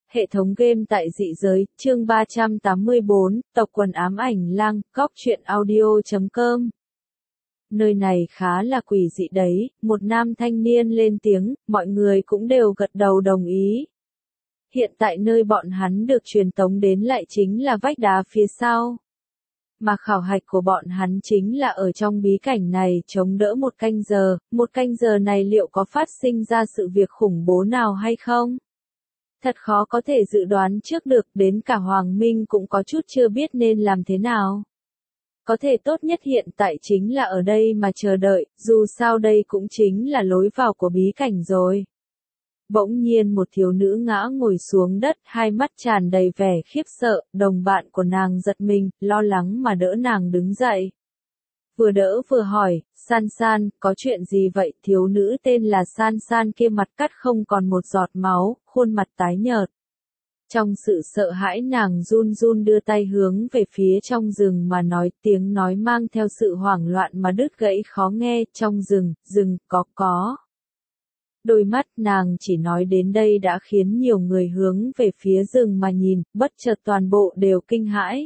Hệ thống game tại dị giới, chương 384, tộc quần ám ảnh lang, góc truyện audio.com. Nơi này khá là quỷ dị đấy, một nam thanh niên lên tiếng, mọi người cũng đều gật đầu đồng ý. Hiện tại nơi bọn hắn được truyền tống đến lại chính là vách đá phía sau. Mà khảo hạch của bọn hắn chính là ở trong bí cảnh này chống đỡ một canh giờ này liệu có phát sinh ra sự việc khủng bố nào hay không? Thật khó có thể dự đoán trước được, đến cả Hoàng Minh cũng có chút chưa biết nên làm thế nào. Có thể tốt nhất hiện tại chính là ở đây mà chờ đợi, dù sao đây cũng chính là lối vào của bí cảnh rồi. Bỗng nhiên một thiếu nữ ngã ngồi xuống đất, hai mắt tràn đầy vẻ khiếp sợ, đồng bạn của nàng giật mình, lo lắng mà đỡ nàng đứng dậy. Vừa đỡ vừa hỏi, San San, có chuyện gì vậy? Thiếu nữ tên là San San kia mặt cắt không còn một giọt máu, khuôn mặt tái nhợt. Trong sự sợ hãi nàng run run đưa tay hướng về phía trong rừng mà nói, tiếng nói mang theo sự hoảng loạn mà đứt gãy khó nghe, trong rừng, có. Đôi mắt nàng chỉ nói đến đây đã khiến nhiều người hướng về phía rừng mà nhìn, bất chợt toàn bộ đều kinh hãi.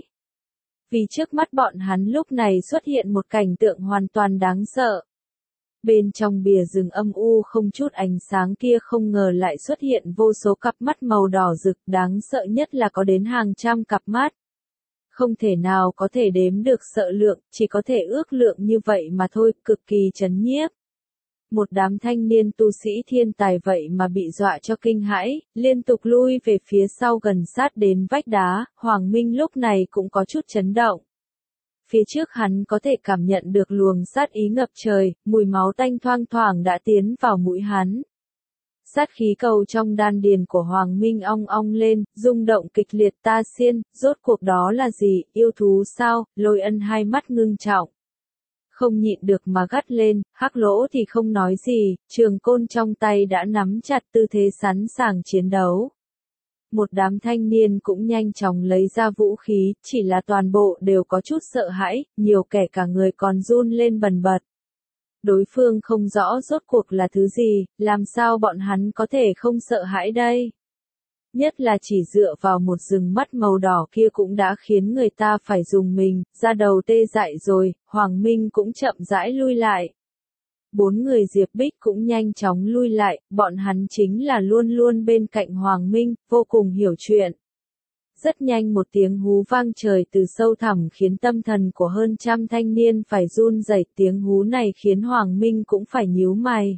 Vì trước mắt bọn hắn lúc này xuất hiện một cảnh tượng hoàn toàn đáng sợ. Bên trong bìa rừng âm u không chút ánh sáng kia không ngờ lại xuất hiện vô số cặp mắt màu đỏ rực, đáng sợ nhất là có đến hàng trăm cặp mắt. Không thể nào có thể đếm được sợ lượng, chỉ có thể ước lượng như vậy mà thôi, cực kỳ chấn nhiếp. Một đám thanh niên tu sĩ thiên tài vậy mà bị dọa cho kinh hãi, liên tục lui về phía sau gần sát đến vách đá, Hoàng Minh lúc này cũng có chút chấn động. Phía trước hắn có thể cảm nhận được luồng sát ý ngập trời, mùi máu tanh thoang thoảng đã tiến vào mũi hắn. Sát khí cầu trong đan điền của Hoàng Minh ong ong lên, rung động kịch liệt. Ta xiên, rốt cuộc đó là gì, yêu thú sao? Lôi Ân hai mắt ngưng trọng. Không nhịn được mà gắt lên, Hắc Lỗ thì không nói gì, trường côn trong tay đã nắm chặt tư thế sẵn sàng chiến đấu. Một đám thanh niên cũng nhanh chóng lấy ra vũ khí, chỉ là toàn bộ đều có chút sợ hãi, nhiều kẻ cả người còn run lên bần bật. Đối phương không rõ rốt cuộc là thứ gì, làm sao bọn hắn có thể không sợ hãi đây? Nhất là chỉ dựa vào một rừng mắt màu đỏ kia cũng đã khiến người ta phải dùng mình, da đầu tê dại rồi, Hoàng Minh cũng chậm rãi lui lại. Bốn người Diệp Bích cũng nhanh chóng lui lại, bọn hắn chính là luôn luôn bên cạnh Hoàng Minh, vô cùng hiểu chuyện. Rất nhanh một tiếng hú vang trời từ sâu thẳm khiến tâm thần của hơn trăm thanh niên phải run rẩy, tiếng hú này khiến Hoàng Minh cũng phải nhíu mày.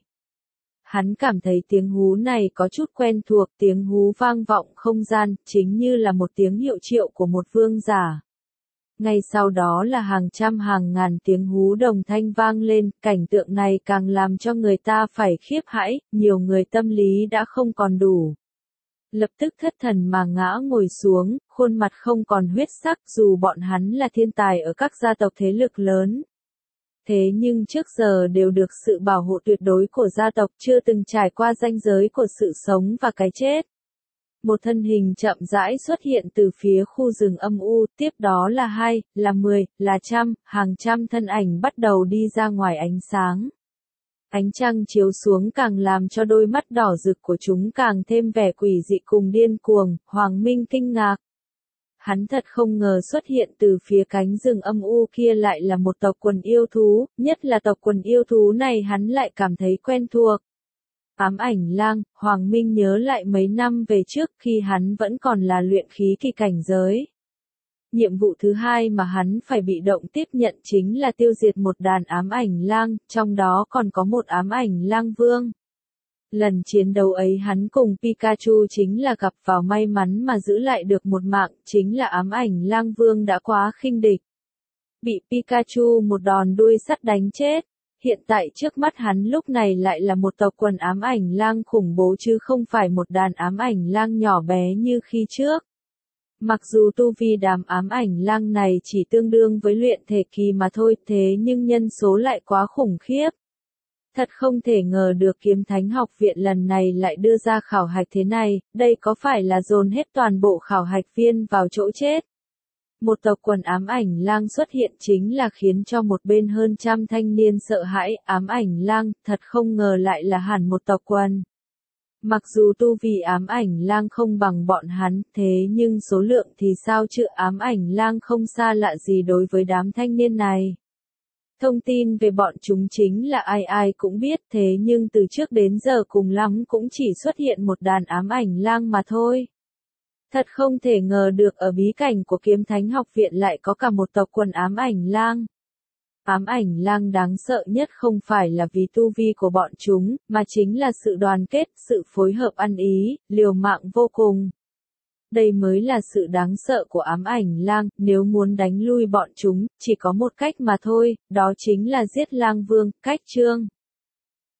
Hắn cảm thấy tiếng hú này có chút quen thuộc, tiếng hú vang vọng không gian, chính như là một tiếng hiệu triệu của một vương giả. Ngay sau đó là hàng trăm hàng ngàn tiếng hú đồng thanh vang lên, cảnh tượng này càng làm cho người ta phải khiếp hãi, nhiều người tâm lý đã không còn đủ. Lập tức thất thần mà ngã ngồi xuống, khuôn mặt không còn huyết sắc dù bọn hắn là thiên tài ở các gia tộc thế lực lớn. Thế nhưng trước giờ đều được sự bảo hộ tuyệt đối của gia tộc, chưa từng trải qua ranh giới của sự sống và cái chết. Một thân hình chậm rãi xuất hiện từ phía khu rừng âm u, tiếp đó là 2, là 10, là trăm, hàng trăm thân ảnh bắt đầu đi ra ngoài ánh sáng. Ánh trăng chiếu xuống càng làm cho đôi mắt đỏ rực của chúng càng thêm vẻ quỷ dị cùng điên cuồng, Hoàng Minh kinh ngạc. Hắn thật không ngờ xuất hiện từ phía cánh rừng âm u kia lại là một tộc quần yêu thú, nhất là tộc quần yêu thú này hắn lại cảm thấy quen thuộc. Ám ảnh lang, Hoàng Minh nhớ lại mấy năm về trước khi hắn vẫn còn là luyện khí kỳ cảnh giới. Nhiệm vụ thứ hai mà hắn phải bị động tiếp nhận chính là tiêu diệt một đàn ám ảnh lang, trong đó còn có một ám ảnh lang vương. Lần chiến đấu ấy hắn cùng Pikachu chính là gặp vào may mắn mà giữ lại được một mạng, chính là ám ảnh lang vương đã quá khinh địch. Bị Pikachu một đòn đuôi sắt đánh chết. Hiện tại trước mắt hắn lúc này lại là một tộc quần ám ảnh lang khủng bố chứ không phải một đàn ám ảnh lang nhỏ bé như khi trước. Mặc dù tu vi đám ám ảnh lang này chỉ tương đương với luyện thể kỳ mà thôi, thế nhưng nhân số lại quá khủng khiếp. Thật không thể ngờ được Kiếm Thánh học viện lần này lại đưa ra khảo hạch thế này, đây có phải là dồn hết toàn bộ khảo hạch viên vào chỗ chết. Một tộc quần ám ảnh lang xuất hiện chính là khiến cho một bên hơn trăm thanh niên sợ hãi, ám ảnh lang, thật không ngờ lại là hẳn một tộc quần. Mặc dù tu vi ám ảnh lang không bằng bọn hắn, thế nhưng số lượng thì sao chứ, ám ảnh lang không xa lạ gì đối với đám thanh niên này. Thông tin về bọn chúng chính là ai ai cũng biết, thế nhưng từ trước đến giờ cùng lắm cũng chỉ xuất hiện một đàn ám ảnh lang mà thôi. Thật không thể ngờ được ở bí cảnh của Kiếm Thánh học viện lại có cả một tộc quần ám ảnh lang. Ám ảnh lang đáng sợ nhất không phải là vì tu vi của bọn chúng, mà chính là sự đoàn kết, sự phối hợp ăn ý, liều mạng vô cùng. Đây mới là sự đáng sợ của ám ảnh lang, nếu muốn đánh lui bọn chúng, chỉ có một cách mà thôi, đó chính là giết lang vương, cách chương.